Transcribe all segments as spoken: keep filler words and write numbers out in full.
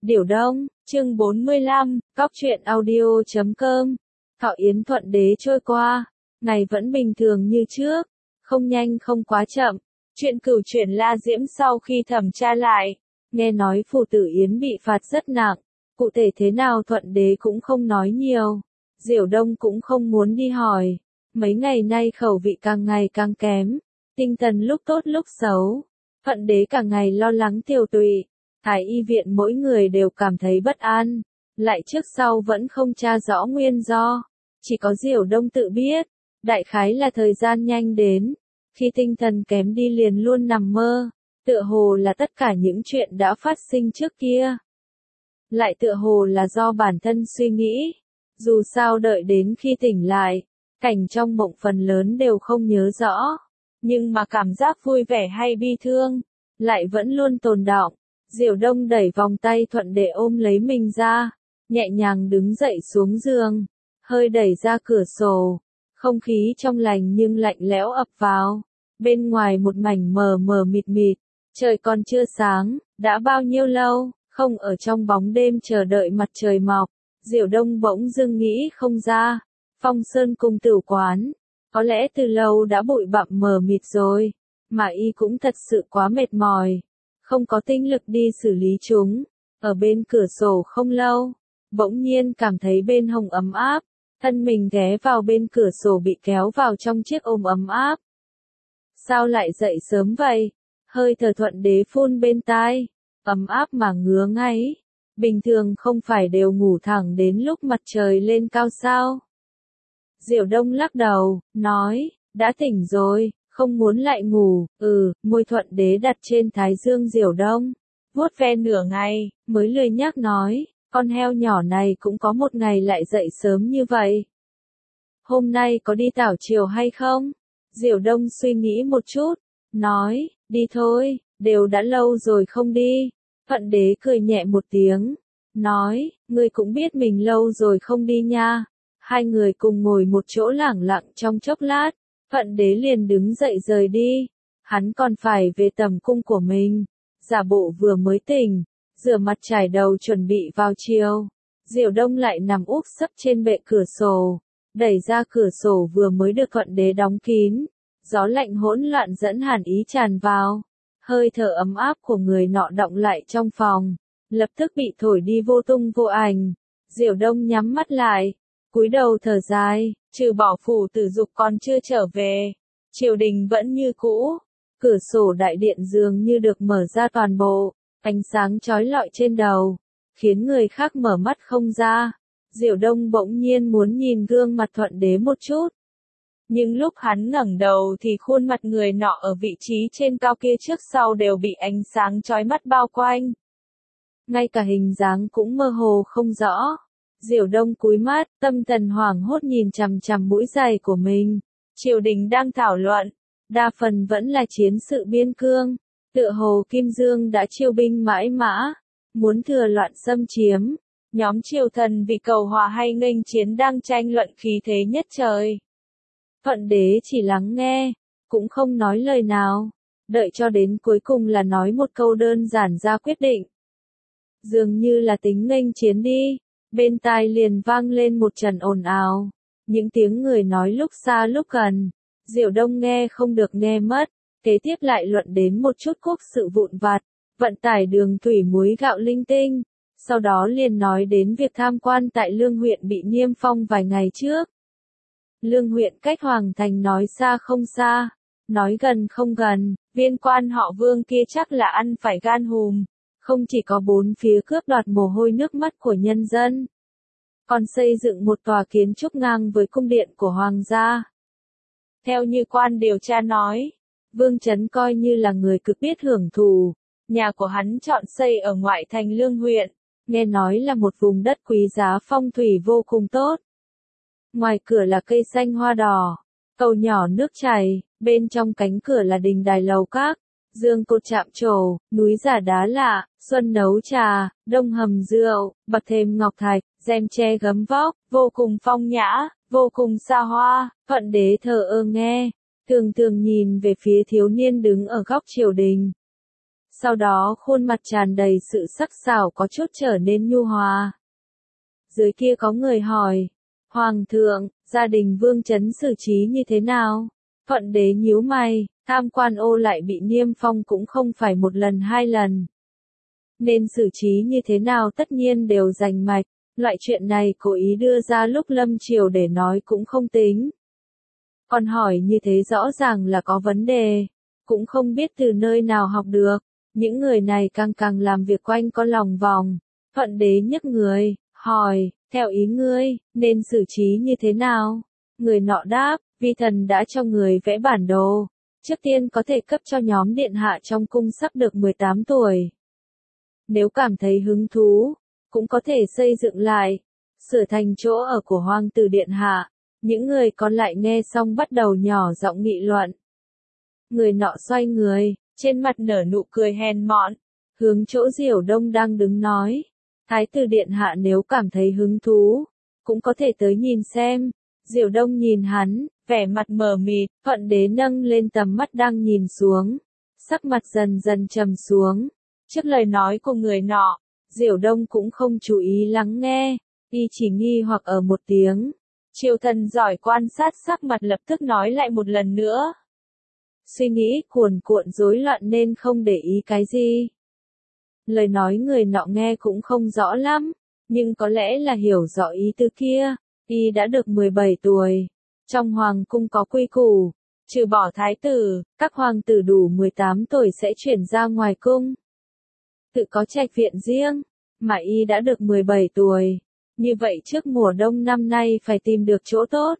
Điểu Đông, chương bốn mươi lăm, Cóc truyện audio chấm com. Thọ yến thuận đế trôi qua, ngày vẫn bình thường như trước, không nhanh không quá chậm. Chuyện cửu chuyển La Diễm sau khi thẩm tra lại, nghe nói phù tử yến bị phạt rất nặng, cụ thể thế nào thuận đế cũng không nói nhiều. Diểu Đông cũng không muốn đi hỏi, mấy ngày nay khẩu vị càng ngày càng kém, tinh thần lúc tốt lúc xấu. Thuận đế cả ngày lo lắng tiều tụy, Thái y viện mỗi người đều cảm thấy bất an, lại trước sau vẫn không tra rõ nguyên do, chỉ có Diểu Đông tự biết, đại khái là thời gian nhanh đến, khi tinh thần kém đi liền luôn nằm mơ, tựa hồ là tất cả những chuyện đã phát sinh trước kia. Lại tựa hồ là do bản thân suy nghĩ, dù sao đợi đến khi tỉnh lại, cảnh trong mộng phần lớn đều không nhớ rõ, nhưng mà cảm giác vui vẻ hay bi thương, lại vẫn luôn tồn đọng. Diểu Đông đẩy vòng tay thuận để ôm lấy mình ra, nhẹ nhàng đứng dậy xuống giường, hơi đẩy ra cửa sổ, không khí trong lành nhưng lạnh lẽo ập vào, bên ngoài một mảnh mờ mờ mịt mịt, trời còn chưa sáng, đã bao nhiêu lâu, không ở trong bóng đêm chờ đợi mặt trời mọc, Diểu Đông bỗng dưng nghĩ không ra, Phong Sơn cùng Tửu Quán, có lẽ từ lâu đã bụi bặm mờ mịt rồi, mà y cũng thật sự quá mệt mỏi. Không có tinh lực đi xử lý chúng, ở bên cửa sổ không lâu, bỗng nhiên cảm thấy bên hông ấm áp, thân mình ghé vào bên cửa sổ bị kéo vào trong chiếc ôm ấm áp. Sao lại dậy sớm vậy? Hơi thở thuận đế phun bên tai, ấm áp mà ngứa ngáy, bình thường không phải đều ngủ thẳng đến lúc mặt trời lên cao sao? Diểu Đông lắc đầu, nói, đã tỉnh rồi. Không muốn lại ngủ, ừ, môi thuận đế đặt trên thái dương Diểu Đông, vuốt ve nửa ngày, mới lười nhác nói, con heo nhỏ này cũng có một ngày lại dậy sớm như vậy. Hôm nay có đi tảo chiều hay không? Diểu Đông suy nghĩ một chút, nói, đi thôi, đều đã lâu rồi không đi. Thuận đế cười nhẹ một tiếng, nói, ngươi cũng biết mình lâu rồi không đi nha. Hai người cùng ngồi một chỗ lẳng lặng trong chốc lát. Thuận đế liền đứng dậy rời đi, hắn còn phải về tầm cung của mình, giả bộ vừa mới tỉnh, rửa mặt chải đầu chuẩn bị vào chiều. Diểu Đông lại nằm úp sấp trên bệ cửa sổ, đẩy ra cửa sổ vừa mới được thuận đế đóng kín, gió lạnh hỗn loạn dẫn hàn ý tràn vào, hơi thở ấm áp của người nọ đọng lại trong phòng, lập tức bị thổi đi vô tung vô ảnh. Diểu Đông nhắm mắt lại, cúi đầu thở dài, trừ bỏ phủ tử dục còn chưa trở về, triều đình vẫn như cũ, cửa sổ đại điện dường như được mở ra toàn bộ, ánh sáng chói lọi trên đầu, khiến người khác mở mắt không ra. Diểu Đông bỗng nhiên muốn nhìn gương mặt thuận đế một chút. Nhưng lúc hắn ngẩng đầu thì khuôn mặt người nọ ở vị trí trên cao kia trước sau đều bị ánh sáng chói mắt bao quanh. Ngay cả hình dáng cũng mơ hồ không rõ. Diểu Đông cúi mắt, tâm thần hoảng hốt nhìn chằm chằm mũi giày của mình. Triều đình đang thảo luận, đa phần vẫn là chiến sự biên cương, tựa hồ Kim Dương đã chiêu binh mãi mã, muốn thừa loạn xâm chiếm. Nhóm triều thần vì cầu hòa hay nghênh chiến đang tranh luận khí thế nhất trời. Thuận đế chỉ lắng nghe, cũng không nói lời nào, đợi cho đến cuối cùng là nói một câu đơn giản ra quyết định. Dường như là tính nghênh chiến đi. Bên tai liền vang lên một trận ồn ào, những tiếng người nói lúc xa lúc gần, Diểu Đông nghe không được nghe mất, kế tiếp lại luận đến một chút quốc sự vụn vặt, vận tải đường thủy muối gạo linh tinh, sau đó liền nói đến việc tham quan tại Lương huyện bị niêm phong vài ngày trước. Lương huyện cách Hoàng Thành nói xa không xa, nói gần không gần, viên quan họ Vương kia chắc là ăn phải gan hùm. Không chỉ có bốn phía cướp đoạt mồ hôi nước mắt của nhân dân, còn xây dựng một tòa kiến trúc ngang với cung điện của hoàng gia. Theo như quan điều tra nói, Vương Chấn coi như là người cực biết hưởng thụ, nhà của hắn chọn xây ở ngoại thành Lương huyện, nghe nói là một vùng đất quý giá phong thủy vô cùng tốt. Ngoài cửa là cây xanh hoa đỏ, cầu nhỏ nước chảy, bên trong cánh cửa là đình đài lầu các. Dương cột chạm trổ, núi giả đá lạ, xuân nấu trà, đông hầm rượu, bậc thềm ngọc thạch, rèm tre gấm vóc, vô cùng phong nhã, vô cùng xa hoa. Thuận đế thờ ơ nghe, thường thường nhìn về phía thiếu niên đứng ở góc triều đình. Sau đó khuôn mặt tràn đầy sự sắc sảo có chút trở nên nhu hòa. Dưới kia có người hỏi, Hoàng thượng, gia đình Vương Chấn xử trí như thế nào? Thuận đế nhíu mày, tham quan ô lại bị niêm phong cũng không phải một lần hai lần. Nên xử trí như thế nào tất nhiên đều rành mạch, loại chuyện này cố ý đưa ra lúc lâm triều để nói cũng không tính. Còn hỏi như thế rõ ràng là có vấn đề, cũng không biết từ nơi nào học được, những người này càng càng làm việc quanh có lòng vòng. Thuận đế nhấc người, hỏi, theo ý ngươi, nên xử trí như thế nào? Người nọ đáp, vi thần đã cho người vẽ bản đồ, trước tiên có thể cấp cho nhóm điện hạ trong cung sắp được mười tám tuổi. Nếu cảm thấy hứng thú, cũng có thể xây dựng lại, sửa thành chỗ ở của hoàng tử điện hạ. Những người còn lại nghe xong bắt đầu nhỏ giọng nghị luận. Người nọ xoay người, trên mặt nở nụ cười hèn mọn, hướng chỗ Diểu Đông đang đứng nói. Thái tử điện hạ nếu cảm thấy hứng thú, cũng có thể tới nhìn xem. Diểu Đông nhìn hắn, vẻ mặt mờ mịt, Thuận đế nâng lên tầm mắt đang nhìn xuống. Sắc mặt dần dần trầm xuống. Trước lời nói của người nọ, Diểu Đông cũng không chú ý lắng nghe, y chỉ nghi hoặc ở một tiếng. Triều thần giỏi quan sát sắc mặt lập tức nói lại một lần nữa. Suy nghĩ cuồn cuộn rối loạn nên không để ý cái gì. Lời nói người nọ nghe cũng không rõ lắm, nhưng có lẽ là hiểu rõ ý tứ kia. Y đã được mười bảy tuổi. Trong hoàng cung có quy củ, trừ bỏ thái tử, các hoàng tử đủ mười tám tuổi sẽ chuyển ra ngoài cung. Tự có trạch viện riêng, mà y đã được mười bảy tuổi. Như vậy trước mùa đông năm nay phải tìm được chỗ tốt.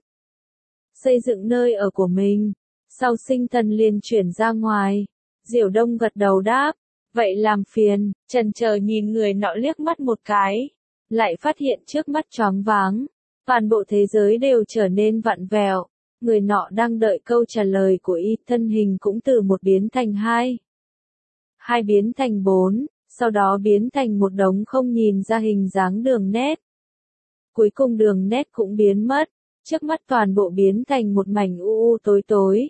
Xây dựng nơi ở của mình. Sau sinh thần liền chuyển ra ngoài. Diểu Đông gật đầu đáp. Vậy làm phiền, chần chờ nhìn người nọ liếc mắt một cái. Lại phát hiện trước mắt choáng váng. Toàn bộ thế giới đều trở nên vặn vẹo. Người nọ đang đợi câu trả lời của y, thân hình cũng từ một biến thành hai. Hai biến thành bốn, sau đó biến thành một đống không nhìn ra hình dáng đường nét. Cuối cùng đường nét cũng biến mất, trước mắt toàn bộ biến thành một mảnh u u tối tối.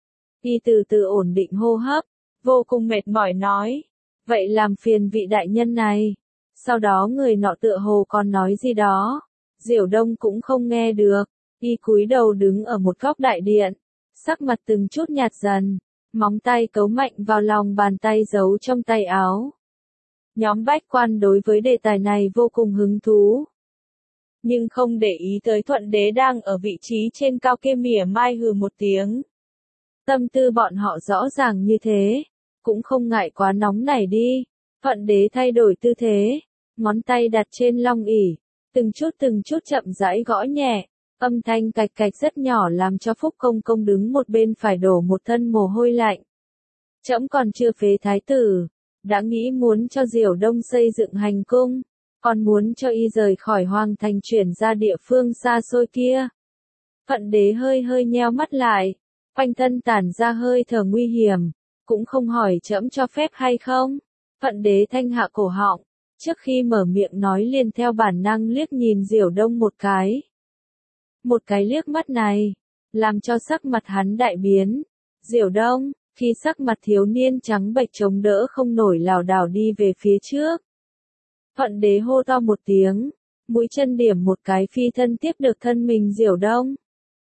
Y từ từ ổn định hô hấp, vô cùng mệt mỏi nói, vậy làm phiền vị đại nhân này. Sau đó người nọ tựa hồ còn nói gì đó, Diểu Đông cũng không nghe được, y cúi đầu đứng ở một góc đại điện, sắc mặt từng chút nhạt dần, móng tay cấu mạnh vào lòng bàn tay giấu trong tay áo. Nhóm bách quan đối với đề tài này vô cùng hứng thú. Nhưng không để ý tới Thuận đế đang ở vị trí trên cao kia mỉa mai hừ một tiếng. Tâm tư bọn họ rõ ràng như thế, cũng không ngại quá nóng nảy đi. Thuận đế thay đổi tư thế, ngón tay đặt trên long ỷ, từng chút từng chút chậm rãi gõ nhẹ, âm thanh cạch cạch rất nhỏ làm cho Phúc Công Công đứng một bên phải đổ một thân mồ hôi lạnh. Trẫm còn chưa phế thái tử, đã nghĩ muốn cho Diểu Đông xây dựng hành cung, còn muốn cho y rời khỏi hoàng thành chuyển ra địa phương xa xôi kia. Thuận đế hơi hơi nheo mắt lại, quanh thân tản ra hơi thở nguy hiểm, cũng không hỏi trẫm cho phép hay không. Thuận đế thanh hạ cổ họng, trước khi mở miệng nói liền theo bản năng liếc nhìn Diểu Đông một cái. Một cái liếc mắt này, làm cho sắc mặt hắn đại biến. Diểu Đông, khi sắc mặt thiếu niên trắng bệch chống đỡ không nổi lảo đảo đi về phía trước. Thuận đế hô to một tiếng, mũi chân điểm một cái phi thân tiếp được thân mình Diểu Đông.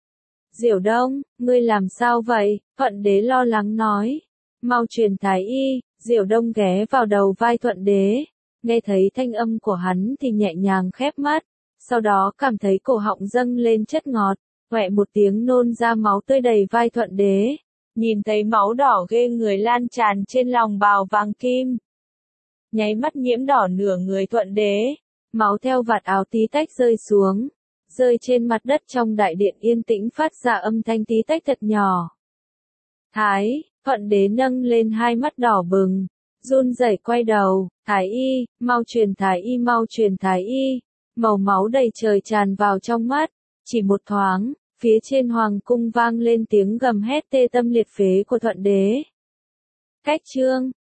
Diểu Đông, ngươi làm sao vậy? Thuận đế lo lắng nói. Mau truyền thái y. Diểu Đông ghé vào đầu vai Thuận đế, nghe thấy thanh âm của hắn thì nhẹ nhàng khép mắt, sau đó cảm thấy cổ họng dâng lên chất ngọt, quẹ một tiếng nôn ra máu tươi đầy vai Thuận đế, nhìn thấy máu đỏ ghê người lan tràn trên lòng bào vàng kim. Nháy mắt nhiễm đỏ nửa người Thuận đế, máu theo vạt áo tí tách rơi xuống, rơi trên mặt đất trong đại điện yên tĩnh phát ra âm thanh tí tách thật nhỏ. Thái, Thuận đế nâng lên hai mắt đỏ bừng, run rẩy quay đầu, thái y, mau truyền thái y mau truyền thái y, màu máu đầy trời tràn vào trong mắt, chỉ một thoáng, phía trên hoàng cung vang lên tiếng gầm hét tê tâm liệt phế của Thuận đế. Cách chương